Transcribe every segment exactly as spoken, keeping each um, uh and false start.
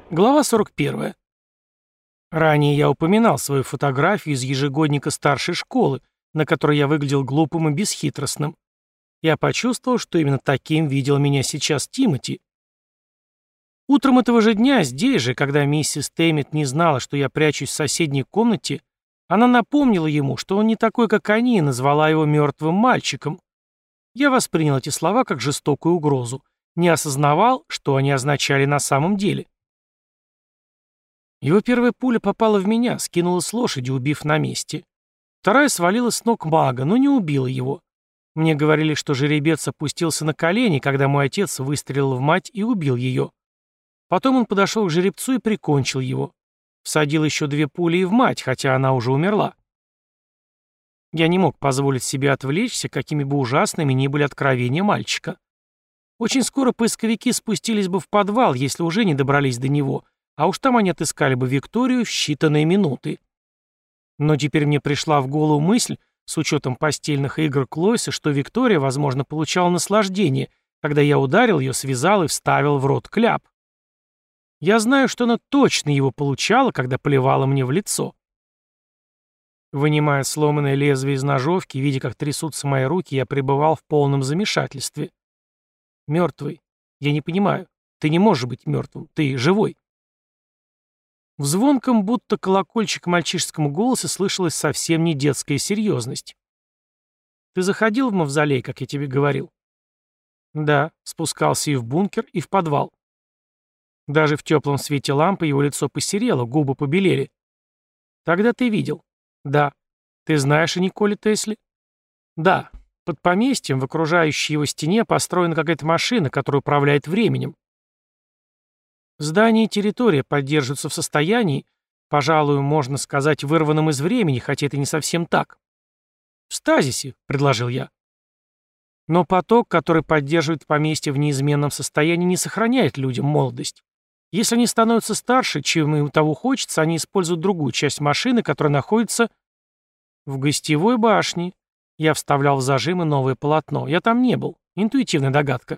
Глава сорок первая. Ранее я упоминал свою фотографию из ежегодника старшей школы, на которой я выглядел глупым и бесхитростным. Я почувствовал, что именно таким видел меня сейчас Тимоти. Утром этого же дня, здесь же, когда миссис Тэммит не знала, что я прячусь в соседней комнате, она напомнила ему, что он не такой, как они, и назвала его мертвым мальчиком. Я воспринял эти слова как жестокую угрозу, не осознавал, что они означали на самом деле. Его первая пуля попала в меня, скинула с лошади, убив на месте. Вторая свалила с ног мага, но не убила его. Мне говорили, что жеребец опустился на колени, когда мой отец выстрелил в мать и убил ее. Потом он подошел к жеребцу и прикончил его. Всадил еще две пули и в мать, хотя она уже умерла. Я не мог позволить себе отвлечься, какими бы ужасными ни были откровения мальчика. Очень скоро поисковики спустились бы в подвал, если уже не добрались до него, а уж там они отыскали бы Викторию в считанные минуты. Но теперь мне пришла в голову мысль, с учетом постельных игр Клойса, что Виктория, возможно, получала наслаждение, когда я ударил ее, связал и вставил в рот кляп. Я знаю, что она точно его получала, когда плевала мне в лицо. Вынимая сломанное лезвие из ножовки, видя, как трясутся мои руки, я пребывал в полном замешательстве. Мертвый. Я не понимаю. Ты не можешь быть мертвым. Ты живой. В звонком, будто колокольчик мальчишеском голосе слышалась совсем не детская серьезность. «Ты заходил в мавзолей, как я тебе говорил?» «Да», спускался и в бункер, и в подвал. Даже в теплом свете лампы его лицо посерело, губы побелели. «Тогда ты видел?» «Да». «Ты знаешь о Николе Тесле?» «Да. Под поместьем, в окружающей его стене, построена какая-то машина, которая управляет временем. Здание и территория поддерживаются в состоянии, пожалуй, можно сказать, вырванном из времени, хотя это не совсем так. В стазисе, предложил я. Но поток, который поддерживает поместье в неизменном состоянии, не сохраняет людям молодость. Если они становятся старше, чем им того хочется, они используют другую часть машины, которая находится в гостевой башне. Я вставлял в зажимы новое полотно. Я там не был. Интуитивная догадка.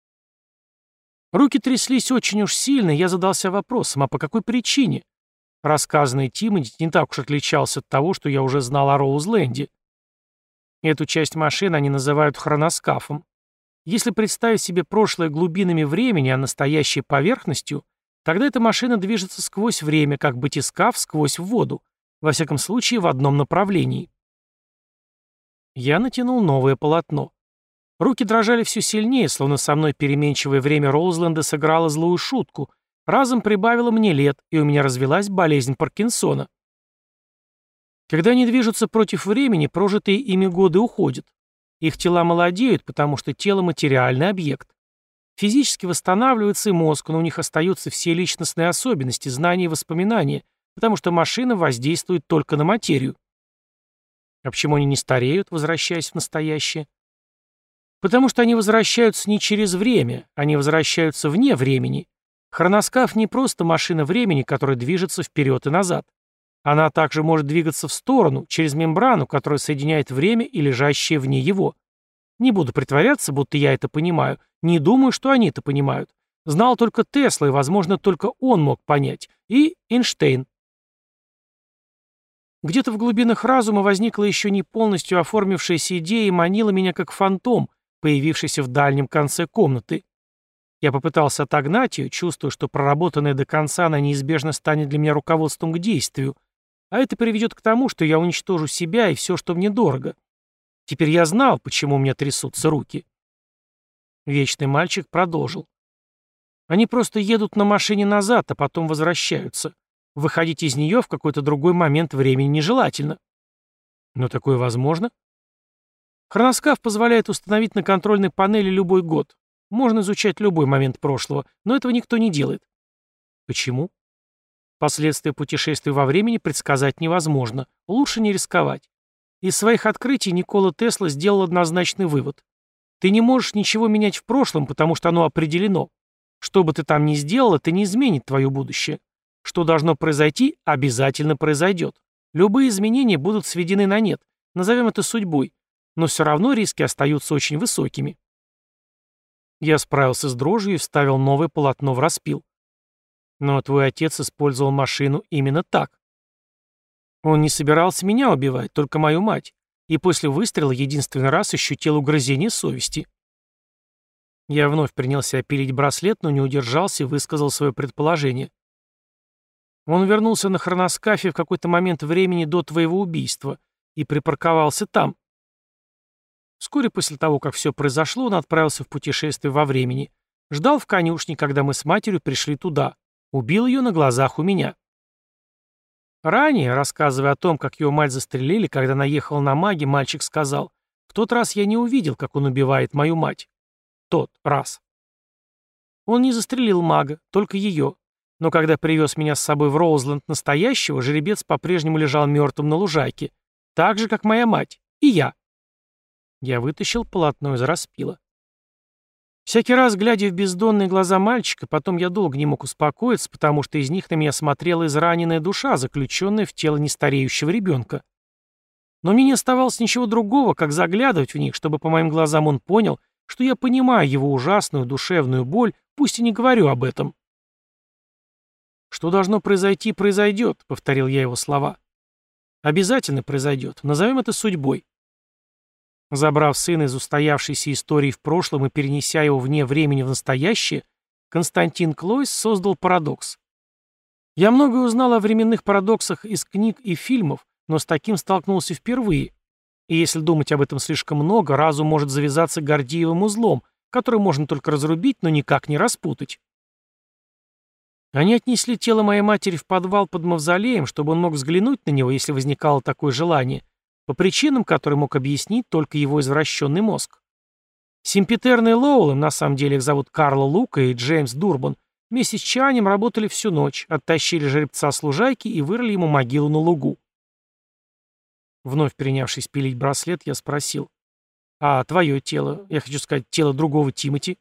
Руки тряслись очень уж сильно, и я задался вопросом, а по какой причине? Рассказанный Тимоти не так уж отличался от того, что я уже знал о Роузленде. Эту часть машины они называют хроноскафом. Если представить себе прошлое глубинами времени, а настоящее поверхностью, тогда эта машина движется сквозь время, как батискаф сквозь воду, во всяком случае в одном направлении. Я натянул новое полотно. Руки дрожали все сильнее, словно со мной переменчивое время Роузленда сыграло злую шутку, разом прибавило мне лет, и у меня развелась болезнь Паркинсона. Когда они движутся против времени, прожитые ими годы уходят. Их тела молодеют, потому что тело — материальный объект. Физически восстанавливается и мозг, но у них остаются все личностные особенности, знания и воспоминания, потому что машина воздействует только на материю. А почему они не стареют, возвращаясь в настоящее? Потому что они возвращаются не через время, они возвращаются вне времени. Хроноскаф не просто машина времени, которая движется вперед и назад. Она также может двигаться в сторону, через мембрану, которая соединяет время и лежащее вне его. Не буду притворяться, будто я это понимаю, не думаю, что они это понимают. Знал только Тесла, и, возможно, только он мог понять. И Эйнштейн. Где-то в глубинах разума возникла еще не полностью оформившаяся идея и манила меня как фантом, появившийся в дальнем конце комнаты. Я попытался отогнать ее, чувствуя, что проработанная до конца она неизбежно станет для меня руководством к действию, а это приведет к тому, что я уничтожу себя и все, что мне дорого. Теперь я знал, почему у меня трясутся руки. Вечный мальчик продолжил. Они просто едут на машине назад, а потом возвращаются. Выходить из нее в какой-то другой момент времени нежелательно. Но такое возможно? Хроноскаф позволяет установить на контрольной панели любой год. Можно изучать любой момент прошлого, но этого никто не делает. Почему? Последствия путешествий во времени предсказать невозможно. Лучше не рисковать. Из своих открытий Никола Тесла сделал однозначный вывод. Ты не можешь ничего менять в прошлом, потому что оно определено. Что бы ты там ни сделал, это не изменит твое будущее. Что должно произойти, обязательно произойдет. Любые изменения будут сведены на нет. Назовем это судьбой. Но все равно риски остаются очень высокими. Я справился с дрожью и вставил новое полотно в распил. Но твой отец использовал машину именно так. Он не собирался меня убивать, только мою мать, и после выстрела единственный раз ощутил угрызение совести. Я вновь принялся пилить браслет, но не удержался и высказал свое предположение. Он вернулся на хроноскафе в какой-то момент времени до твоего убийства и припарковался там. Вскоре после того, как все произошло, он отправился в путешествие во времени. Ждал в конюшне, когда мы с матерью пришли туда. Убил ее на глазах у меня. Ранее, рассказывая о том, как его мать застрелили, когда наехал на маги, мальчик сказал: «В тот раз я не увидел, как он убивает мою мать». Тот раз. Он не застрелил мага, только ее. Но когда привез меня с собой в Роузленд настоящего, жеребец по-прежнему лежал мертвым на лужайке. Так же, как моя мать. И я. Я вытащил полотно из распила. Всякий раз, глядя в бездонные глаза мальчика, потом я долго не мог успокоиться, потому что из них на меня смотрела израненная душа, заключенная в тело нестареющего ребенка. Но мне не оставалось ничего другого, как заглядывать в них, чтобы по моим глазам он понял, что я понимаю его ужасную душевную боль, пусть и не говорю об этом. «Что должно произойти, произойдет», — повторил я его слова. «Обязательно произойдет. Назовем это судьбой». Забрав сына из устоявшейся истории в прошлом и перенеся его вне времени в настоящее, Константин Клойс создал парадокс. Я многое узнал о временных парадоксах из книг и фильмов, но с таким столкнулся впервые. И если думать об этом слишком много, разум может завязаться Гордиевым узлом, который можно только разрубить, но никак не распутать. Они отнесли тело моей матери в подвал под мавзолеем, чтобы он мог взглянуть на него, если возникало такое желание, по причинам, которые мог объяснить только его извращенный мозг. Симпетерно и Лоуэлл, на самом деле их зовут Карл Лука и Джеймс Дурбан, вместе с Чанем работали всю ночь, оттащили жеребца с лужайки и вырыли ему могилу на лугу. Вновь принявшись пилить браслет, я спросил: «А твое тело, я хочу сказать, тело другого Тимоти?»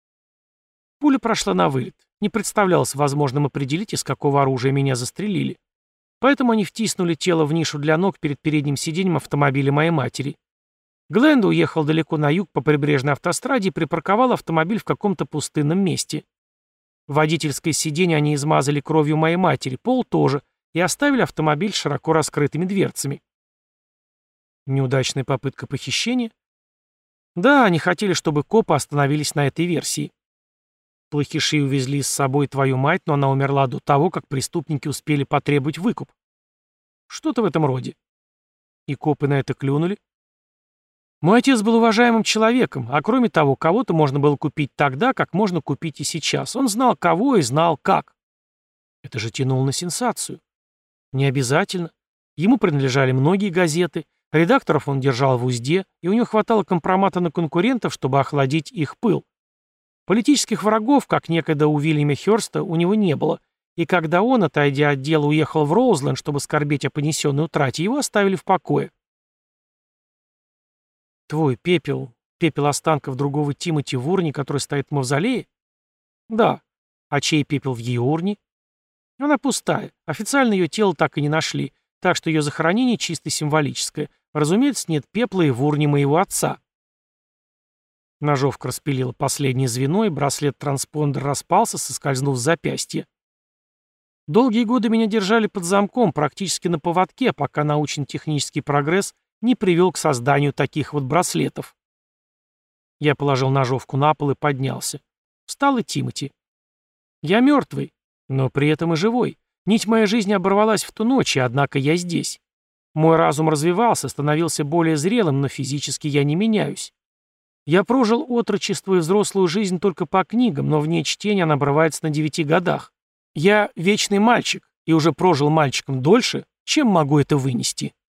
Пуля прошла на вылет. Не представлялось возможным определить, из какого оружия меня застрелили. Поэтому они втиснули тело в нишу для ног перед передним сиденьем автомобиля моей матери. Гленда уехал далеко на юг по прибрежной автостраде и припарковал автомобиль в каком-то пустынном месте. Водительское сиденье они измазали кровью моей матери, пол тоже, и оставили автомобиль с широко раскрытыми дверцами. Неудачная попытка похищения? Да, они хотели, чтобы копы остановились на этой версии. Плохиши увезли с собой твою мать, но она умерла до того, как преступники успели потребовать выкуп. Что-то в этом роде. И копы на это клюнули. Мой отец был уважаемым человеком, а кроме того, кого-то можно было купить тогда, как можно купить и сейчас. Он знал кого и знал как. Это же тянуло на сенсацию. Не обязательно. Ему принадлежали многие газеты, редакторов он держал в узде, и у него хватало компромата на конкурентов, чтобы охладить их пыл. Политических врагов, как некогда у Уильяма Хёрста, у него не было, и когда он, отойдя от дела, уехал в Роузленд, чтобы скорбеть о понесенной утрате, его оставили в покое. Твой пепел, пепел останков другого Тимоти в урне, который стоит в мавзолее? Да. А чей пепел в ее урне? Она пустая. Официально ее тело так и не нашли, так что ее захоронение чисто символическое. Разумеется, нет пепла и в урне моего отца. Ножовка распилила последнее звено, и браслет-транспондер распался, соскользнув с запястья. Долгие годы меня держали под замком, практически на поводке, пока научно-технический прогресс не привел к созданию таких вот браслетов. Я положил ножовку на пол и поднялся. Встал и Тимоти. Я мертвый, но при этом и живой. Нить моей жизни оборвалась в ту ночь, и однако я здесь. Мой разум развивался, становился более зрелым, но физически я не меняюсь. Я прожил отрочество и взрослую жизнь только по книгам, но вне чтения она обрывается на девяти годах. Я вечный мальчик, и уже прожил мальчиком дольше, чем могу это вынести.